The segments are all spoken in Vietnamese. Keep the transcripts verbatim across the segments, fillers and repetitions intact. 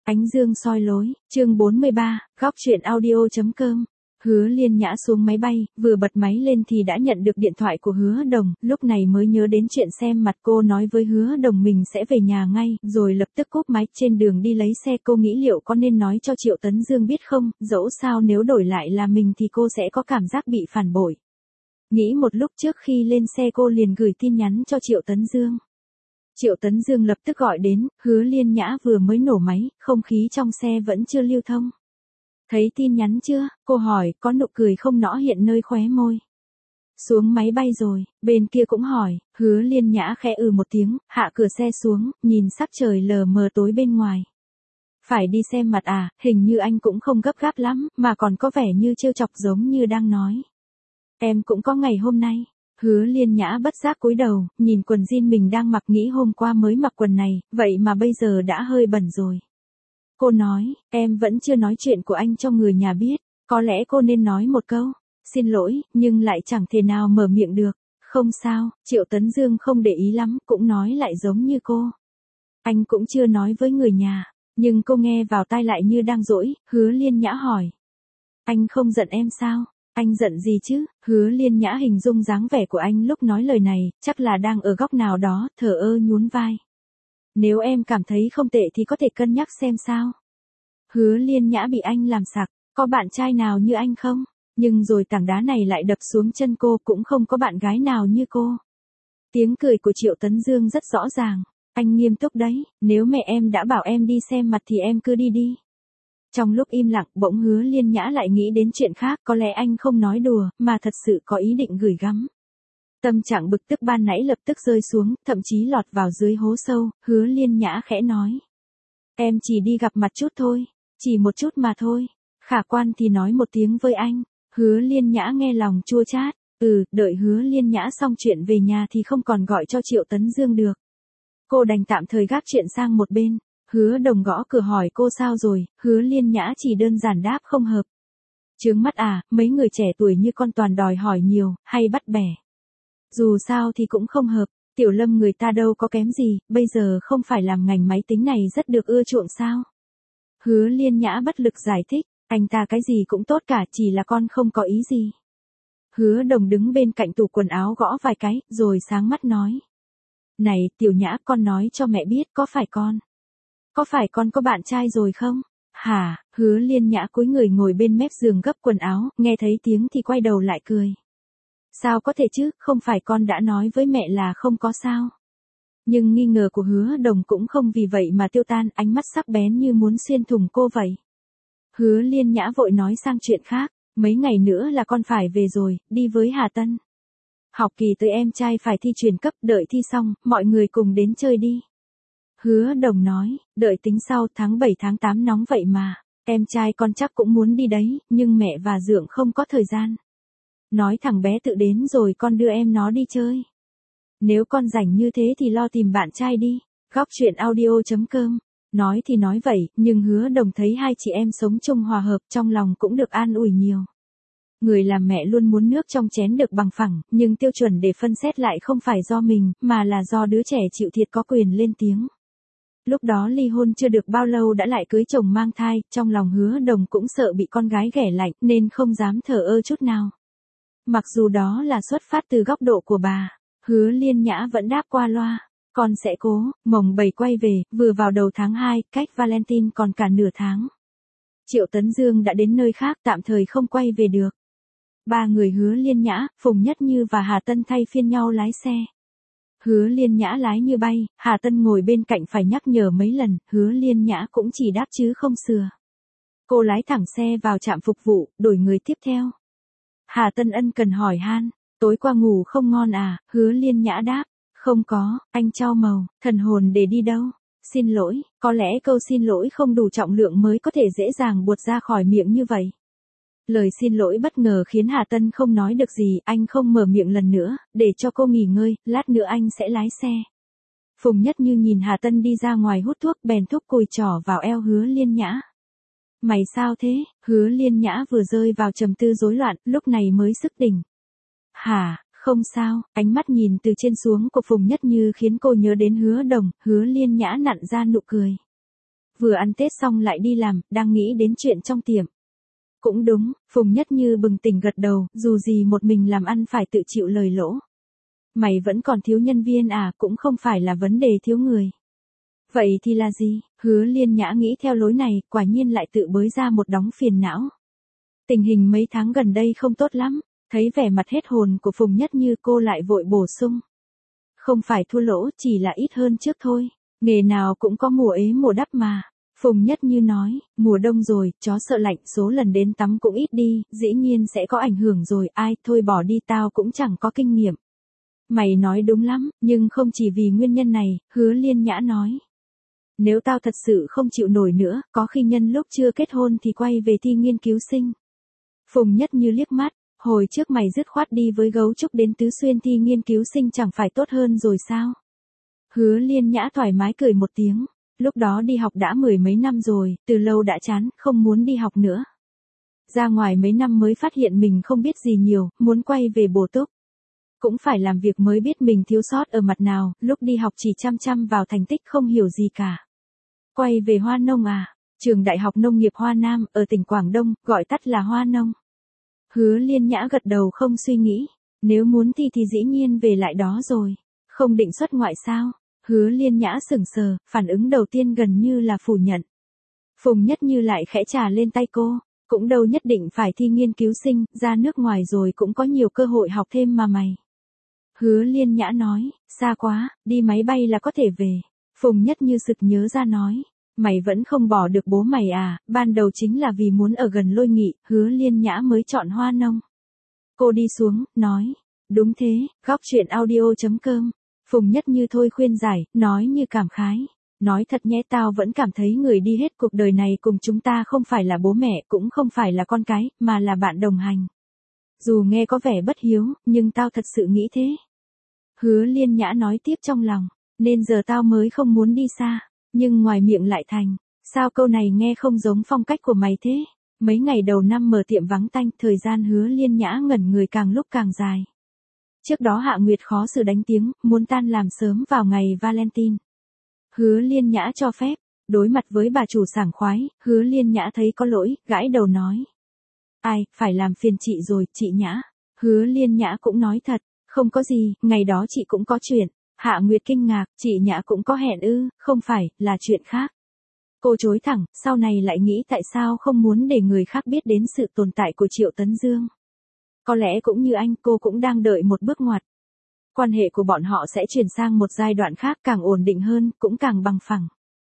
Ánh dương soi lối, chương bốn mươi ba, góc truyện audio.com. Hứa Liên Nhã xuống máy bay, vừa bật máy lên thì đã nhận được điện thoại của Hứa Đồng, lúc này mới nhớ đến chuyện xem mặt. Cô nói với Hứa Đồng mình sẽ về nhà ngay, rồi lập tức cúp máy. Trên đường đi lấy xe cô nghĩ liệu có nên nói cho Triệu Tấn Dương biết không, dẫu sao nếu đổi lại là mình thì cô sẽ có cảm giác bị phản bội. Nghĩ một lúc trước khi lên xe cô liền gửi tin nhắn cho Triệu Tấn Dương. Triệu Tấn Dương lập tức gọi đến, Hứa Liên Nhã vừa mới nổ máy, không khí trong xe vẫn chưa lưu thông. Thấy tin nhắn chưa? Cô hỏi, có nụ cười không nõ hiện nơi khóe môi. Xuống máy bay rồi, bên kia cũng hỏi, Hứa Liên Nhã khẽ ừ một tiếng, hạ cửa xe xuống, nhìn sắc trời lờ mờ tối bên ngoài. Phải đi xem mặt à, hình như anh cũng không gấp gáp lắm, mà còn có vẻ như trêu chọc giống như đang nói. Em cũng có ngày hôm nay. Hứa Liên Nhã bất giác cúi đầu, nhìn quần jean mình đang mặc, nghĩ hôm qua mới mặc quần này, vậy mà bây giờ đã hơi bẩn rồi. Cô nói, em vẫn chưa nói chuyện của anh cho người nhà biết, có lẽ cô nên nói một câu, xin lỗi, nhưng lại chẳng thể nào mở miệng được. Không sao, Triệu Tấn Dương không để ý lắm, cũng nói lại giống như cô. Anh cũng chưa nói với người nhà, nhưng cô nghe vào tai lại như đang dỗi. Hứa Liên Nhã hỏi, anh không giận em sao? Anh giận gì chứ? Hứa Liên Nhã hình dung dáng vẻ của anh lúc nói lời này, chắc là đang ở góc nào đó, thờ ơ nhún vai. Nếu em cảm thấy không tệ thì có thể cân nhắc xem sao. Hứa Liên Nhã bị anh làm sặc, có bạn trai nào như anh không? Nhưng rồi tảng đá này lại đập xuống chân cô, cũng không có bạn gái nào như cô. Tiếng cười của Triệu Tấn Dương rất rõ ràng, anh nghiêm túc đấy, nếu mẹ em đã bảo em đi xem mặt thì em cứ đi đi. Trong lúc im lặng, bỗng Hứa Liên Nhã lại nghĩ đến chuyện khác, có lẽ anh không nói đùa, mà thật sự có ý định gửi gắm. Tâm trạng bực tức ban nãy lập tức rơi xuống, thậm chí lọt vào dưới hố sâu. Hứa Liên Nhã khẽ nói, em chỉ đi gặp mặt chút thôi, chỉ một chút mà thôi, khả quan thì nói một tiếng với anh. Hứa Liên Nhã nghe lòng chua chát, ừ, đợi Hứa Liên Nhã xong chuyện về nhà thì không còn gọi cho Triệu Tấn Dương được. Cô đành tạm thời gác chuyện sang một bên. Hứa Đồng gõ cửa hỏi cô sao rồi, Hứa Liên Nhã chỉ đơn giản đáp không hợp. Chướng mắt à, mấy người trẻ tuổi như con toàn đòi hỏi nhiều, hay bắt bẻ. Dù sao thì cũng không hợp, Tiểu Lâm người ta đâu có kém gì, bây giờ không phải làm ngành máy tính này rất được ưa chuộng sao. Hứa Liên Nhã bất lực giải thích, anh ta cái gì cũng tốt cả, chỉ là con không có ý gì. Hứa Đồng đứng bên cạnh tủ quần áo gõ vài cái, rồi sáng mắt nói. Này, Tiểu Nhã, con nói cho mẹ biết, có phải con? Có phải con có bạn trai rồi không? Hả? Hứa Liên Nhã cúi người ngồi bên mép giường gấp quần áo, nghe thấy tiếng thì quay đầu lại cười. Sao có thể chứ, không phải con đã nói với mẹ là không có sao? Nhưng nghi ngờ của Hứa Đồng cũng không vì vậy mà tiêu tan, ánh mắt sắc bén như muốn xuyên thủng cô vậy. Hứa Liên Nhã vội nói sang chuyện khác, mấy ngày nữa là con phải về rồi, đi với Hà Tân. Học kỳ tới em trai phải thi chuyển cấp, đợi thi xong, mọi người cùng đến chơi đi. Hứa Đồng nói, đợi tính sau, tháng bảy tháng tám nóng vậy mà, em trai con chắc cũng muốn đi đấy, nhưng mẹ và Dượng không có thời gian. Nói thằng bé tự đến rồi con đưa em nó đi chơi. Nếu con rảnh như thế thì lo tìm bạn trai đi. Góc truyện audio.com. Nói thì nói vậy, nhưng Hứa Đồng thấy hai chị em sống chung hòa hợp, trong lòng cũng được an ủi nhiều. Người làm mẹ luôn muốn nước trong chén được bằng phẳng, nhưng tiêu chuẩn để phân xét lại không phải do mình, mà là do đứa trẻ chịu thiệt có quyền lên tiếng. Lúc đó ly hôn chưa được bao lâu đã lại cưới chồng mang thai, trong lòng Hứa Đồng cũng sợ bị con gái ghẻ lạnh, nên không dám thờ ơ chút nào. Mặc dù đó là xuất phát từ góc độ của bà, Hứa Liên Nhã vẫn đáp qua loa, con sẽ cố. Mồng bảy quay về, vừa vào đầu tháng hai, cách Valentine còn cả nửa tháng. Triệu Tấn Dương đã đến nơi khác, tạm thời không quay về được. Ba người Hứa Liên Nhã, Phùng Nhất Như và Hà Tân thay phiên nhau lái xe. Hứa Liên Nhã lái như bay, Hà Tân ngồi bên cạnh phải nhắc nhở mấy lần, Hứa Liên Nhã cũng chỉ đáp chứ không sửa. Cô lái thẳng xe vào trạm phục vụ, đổi người tiếp theo. Hà Tân ân cần hỏi han, tối qua ngủ không ngon à? Hứa Liên Nhã đáp, không có, anh trao màu, thần hồn để đi đâu? Xin lỗi, có lẽ câu xin lỗi không đủ trọng lượng mới có thể dễ dàng buột ra khỏi miệng như vậy. Lời xin lỗi bất ngờ khiến Hà Tân không nói được gì, anh không mở miệng lần nữa, để cho cô nghỉ ngơi, lát nữa anh sẽ lái xe. Phùng Nhất Như nhìn Hà Tân đi ra ngoài hút thuốc, bèn thúc cùi trỏ vào eo Hứa Liên Nhã. Mày sao thế? Hứa Liên Nhã vừa rơi vào trầm tư rối loạn, lúc này mới sức tỉnh. Hả, không sao, ánh mắt nhìn từ trên xuống của Phùng Nhất Như khiến cô nhớ đến Hứa Đồng. Hứa Liên Nhã nặn ra nụ cười. vừa ăn Tết xong lại đi làm, đang nghĩ đến chuyện trong tiệm. Cũng đúng, Phùng Nhất Như bừng tỉnh gật đầu, dù gì một mình làm ăn phải tự chịu lời lỗ. Mày vẫn còn thiếu nhân viên à, cũng không phải là vấn đề thiếu người. Vậy thì là gì? Hứa Liên Nhã nghĩ theo lối này, quả nhiên lại tự bới ra một đống phiền não. Tình hình mấy tháng gần đây không tốt lắm, thấy vẻ mặt hết hồn của Phùng Nhất Như cô lại vội bổ sung. Không phải thua lỗ, chỉ là ít hơn trước thôi. Nghề nào cũng có mùa ế mùa đắp mà. Phùng Nhất Như nói, mùa đông rồi, chó sợ lạnh, số lần đến tắm cũng ít đi, dĩ nhiên sẽ có ảnh hưởng rồi, ai, thôi bỏ đi, tao cũng chẳng có kinh nghiệm. Mày nói đúng lắm, nhưng không chỉ vì nguyên nhân này, Hứa Liên Nhã nói. Nếu tao thật sự không chịu nổi nữa, có khi nhân lúc chưa kết hôn thì quay về thi nghiên cứu sinh. Phùng Nhất Như liếc mắt, hồi trước mày dứt khoát đi với gấu trúc đến Tứ Xuyên thi nghiên cứu sinh chẳng phải tốt hơn rồi sao? Hứa Liên Nhã thoải mái cười một tiếng, lúc đó đi học đã mười mấy năm rồi, từ lâu đã chán, không muốn đi học nữa. Ra ngoài mấy năm mới phát hiện mình không biết gì nhiều, muốn quay về bổ túc. Cũng phải làm việc mới biết mình thiếu sót ở mặt nào, lúc đi học chỉ chăm chăm vào thành tích không hiểu gì cả. Quay về Hoa Nông à? Trường Đại học Nông nghiệp Hoa Nam, ở tỉnh Quảng Đông, gọi tắt là Hoa Nông. Hứa Liên Nhã gật đầu không suy nghĩ. Nếu muốn thi thì dĩ nhiên về lại đó rồi. Không định xuất ngoại sao? Hứa Liên Nhã sững sờ, phản ứng đầu tiên gần như là phủ nhận. Phùng Nhất Như lại khẽ trà lên tay cô. Cũng đâu nhất định phải thi nghiên cứu sinh, ra nước ngoài rồi cũng có nhiều cơ hội học thêm mà mày. Hứa Liên Nhã nói, xa quá, đi máy bay là có thể về. Phùng Nhất Như sực nhớ ra nói, mày vẫn không bỏ được bố mày à, ban đầu chính là vì muốn ở gần Lôi Nghị, Hứa Liên Nhã mới chọn Hoa Nông. Cô đi xuống, nói, đúng thế, góc chuyện audio chấm com. Phùng Nhất Như thôi khuyên giải, nói như cảm khái. Nói thật nhé, tao vẫn cảm thấy người đi hết cuộc đời này cùng chúng ta không phải là bố mẹ, cũng không phải là con cái, mà là bạn đồng hành. Dù nghe có vẻ bất hiếu, nhưng tao thật sự nghĩ thế. Hứa Liên Nhã nói tiếp trong lòng, nên giờ tao mới không muốn đi xa, nhưng ngoài miệng lại thành, sao câu này nghe không giống phong cách của mày thế? Mấy ngày đầu năm mở tiệm vắng tanh, thời gian Hứa Liên Nhã ngẩn người càng lúc càng dài. Trước đó Hạ Nguyệt khó xử đánh tiếng, muốn tan làm sớm vào ngày Valentine. Hứa Liên Nhã cho phép, đối mặt với bà chủ sảng khoái, Hứa Liên Nhã thấy có lỗi, gãi đầu nói. Ai, phải làm phiền chị rồi, chị Nhã. Hứa Liên Nhã cũng nói thật, không có gì, ngày đó chị cũng có chuyện. Hạ Nguyệt kinh ngạc, chị Nhã cũng có hẹn ư, không phải, là chuyện khác. Cô chối thẳng, sau này lại nghĩ tại sao không muốn để người khác biết đến sự tồn tại của Triệu Tấn Dương. Có lẽ cũng như anh, cô cũng đang đợi một bước ngoặt. Quan hệ của bọn họ sẽ chuyển sang một giai đoạn khác, càng ổn định hơn, cũng càng bằng phẳng.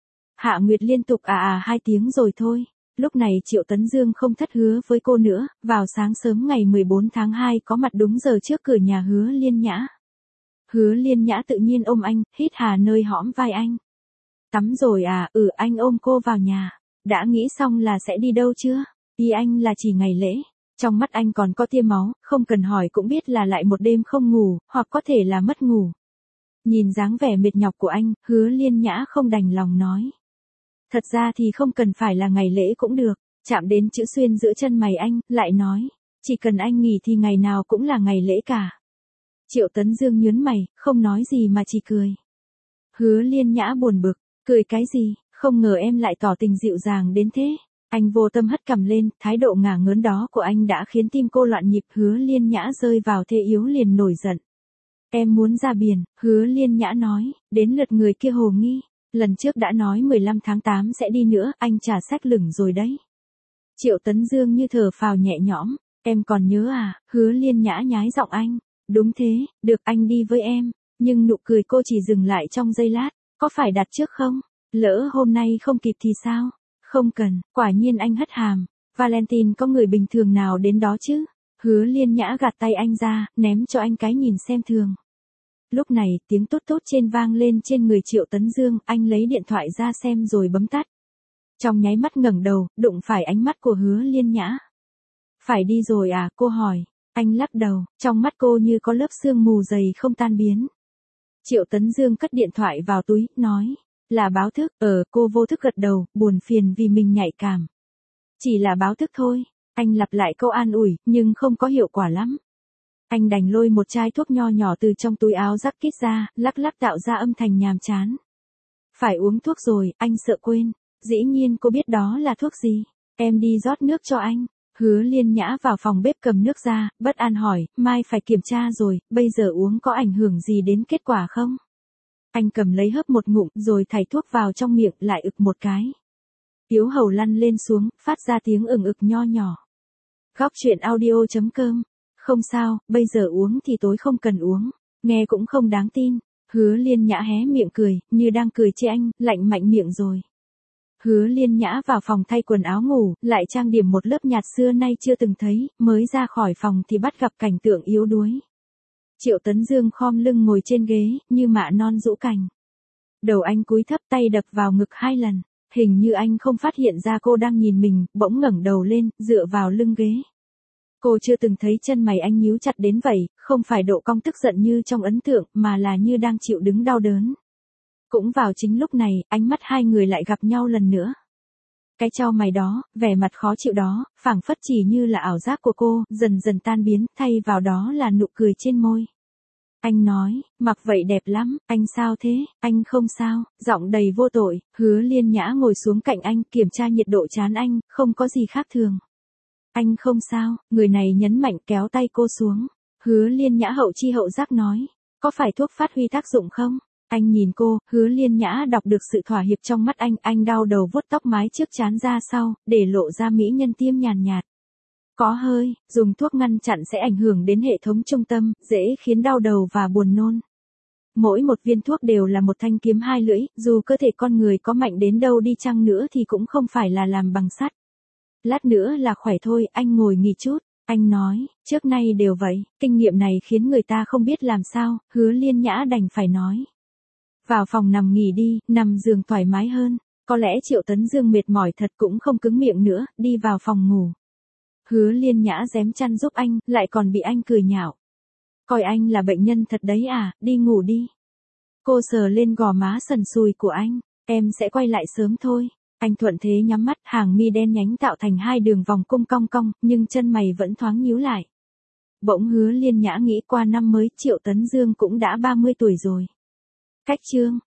Hạ Nguyệt liên tục à à hai tiếng rồi thôi. Lúc này Triệu Tấn Dương không thất hứa với cô nữa, vào sáng sớm ngày mười bốn tháng hai có mặt đúng giờ trước cửa nhà Hứa Liên Nhã. Hứa Liên Nhã tự nhiên ôm anh, hít hà nơi hõm vai anh. Tắm rồi à, ừ, anh ôm cô vào nhà. Đã nghĩ xong là sẽ đi đâu chưa? Ý anh là chỉ ngày lễ. Trong mắt anh còn có tia máu, không cần hỏi cũng biết là lại một đêm không ngủ, hoặc có thể là mất ngủ. Nhìn dáng vẻ mệt nhọc của anh, Hứa Liên Nhã không đành lòng nói. Thật ra thì không cần phải là ngày lễ cũng được, chạm đến chữ xuyên giữa chân mày anh, lại nói. Chỉ cần anh nghỉ thì ngày nào cũng là ngày lễ cả. Triệu Tấn Dương nhớn mày, không nói gì mà chỉ cười. Hứa Liên Nhã buồn bực, cười cái gì, không ngờ em lại tỏ tình dịu dàng đến thế. Anh vô tâm hất cằm lên, thái độ ngả ngớn đó của anh đã khiến tim cô loạn nhịp. Hứa Liên Nhã rơi vào thế yếu liền nổi giận. Em muốn ra biển, Hứa Liên Nhã nói, đến lượt người kia hồ nghi. Lần trước đã nói mười lăm tháng tám sẽ đi nữa, anh trả sách lửng rồi đấy. Triệu Tấn Dương như thở phào nhẹ nhõm, em còn nhớ à, Hứa Liên Nhã nhái giọng anh. Đúng thế, được anh đi với em, nhưng nụ cười cô chỉ dừng lại trong giây lát, có phải đặt trước không? Lỡ hôm nay không kịp thì sao? Không cần, quả nhiên anh hất hàm. Valentine có người bình thường nào đến đó chứ? Hứa Liên Nhã gạt tay anh ra, ném cho anh cái nhìn xem thường. Lúc này, tiếng tốt tốt trên vang lên trên người Triệu Tấn Dương, anh lấy điện thoại ra xem rồi bấm tắt. Trong nháy mắt ngẩng đầu, đụng phải ánh mắt của Hứa Liên Nhã. Phải đi rồi à, cô hỏi. Anh lắc đầu, trong mắt cô như có lớp sương mù dày không tan biến. Triệu Tấn Dương cất điện thoại vào túi, nói. Là báo thức, ờ, cô vô thức gật đầu, buồn phiền vì mình nhạy cảm. Chỉ là báo thức thôi, anh lặp lại câu an ủi, nhưng không có hiệu quả lắm. Anh đành lôi một chai thuốc nho nhỏ từ trong túi áo giáp kít ra, lắc lắc tạo ra âm thanh nhàm chán. Phải uống thuốc rồi, anh sợ quên. Dĩ nhiên cô biết đó là thuốc gì. Em đi rót nước cho anh. Hứa Liên Nhã vào phòng bếp cầm nước ra, bất an hỏi, mai phải kiểm tra rồi, bây giờ uống có ảnh hưởng gì đến kết quả không? Anh cầm lấy hớp một ngụm rồi thảy thuốc vào trong miệng lại ực một cái. Tiếu hầu lăn lên xuống, phát ra tiếng ừng ực nho nhỏ. Góc truyện audio chấm com. Không sao, bây giờ uống thì tối không cần uống. Nghe cũng không đáng tin. Hứa Liên Nhã hé miệng cười, như đang cười chê anh, lạnh mạnh miệng rồi. Hứa Liên Nhã vào phòng thay quần áo ngủ, lại trang điểm một lớp nhạt xưa nay chưa từng thấy, mới ra khỏi phòng thì bắt gặp cảnh tượng yếu đuối. Triệu Tấn Dương khom lưng ngồi trên ghế, như mạ non rũ cành. Đầu anh cúi thấp, tay đập vào ngực hai lần. Hình như anh không phát hiện ra cô đang nhìn mình, bỗng ngẩng đầu lên, dựa vào lưng ghế. Cô chưa từng thấy chân mày anh nhíu chặt đến vậy, không phải độ cong tức giận như trong ấn tượng, mà là như đang chịu đứng đau đớn. Cũng vào chính lúc này, ánh mắt hai người lại gặp nhau lần nữa. Cái chau mày đó, vẻ mặt khó chịu đó, phảng phất chỉ như là ảo giác của cô, dần dần tan biến, thay vào đó là nụ cười trên môi. Anh nói, mặc vậy đẹp lắm, anh sao thế, anh không sao, giọng đầy vô tội. Hứa Liên Nhã ngồi xuống cạnh anh, kiểm tra nhiệt độ trán anh, không có gì khác thường. Anh không sao, người này nhấn mạnh kéo tay cô xuống. Hứa Liên Nhã hậu chi hậu giác nói, có phải thuốc phát huy tác dụng không? Anh nhìn cô, Hứa Liên Nhã đọc được sự thỏa hiệp trong mắt anh, anh đau đầu vuốt tóc mái trước trán ra sau, để lộ ra mỹ nhân tiêm nhàn nhạt. Có hơi, dùng thuốc ngăn chặn sẽ ảnh hưởng đến hệ thống trung tâm, dễ khiến đau đầu và buồn nôn. Mỗi một viên thuốc đều là một thanh kiếm hai lưỡi, dù cơ thể con người có mạnh đến đâu đi chăng nữa thì cũng không phải là làm bằng sắt. Lát nữa là khỏe thôi, anh ngồi nghỉ chút. Anh nói, trước nay đều vậy, kinh nghiệm này khiến người ta không biết làm sao, Hứa Liên Nhã đành phải nói. Vào phòng nằm nghỉ đi, nằm giường thoải mái hơn. Có lẽ Triệu Tấn Dương mệt mỏi thật cũng không cứng miệng nữa, đi vào phòng ngủ. Hứa Liên Nhã rém chăn giúp anh, lại còn bị anh cười nhạo. Coi anh là bệnh nhân thật đấy à, đi ngủ đi. Cô sờ lên gò má sần sùi của anh, em sẽ quay lại sớm thôi. Anh thuận thế nhắm mắt, hàng mi đen nhánh tạo thành hai đường vòng cung cong cong, nhưng chân mày vẫn thoáng nhíu lại. Bỗng Hứa Liên Nhã nghĩ qua năm mới, Triệu Tấn Dương cũng đã ba mươi tuổi rồi. Cách chương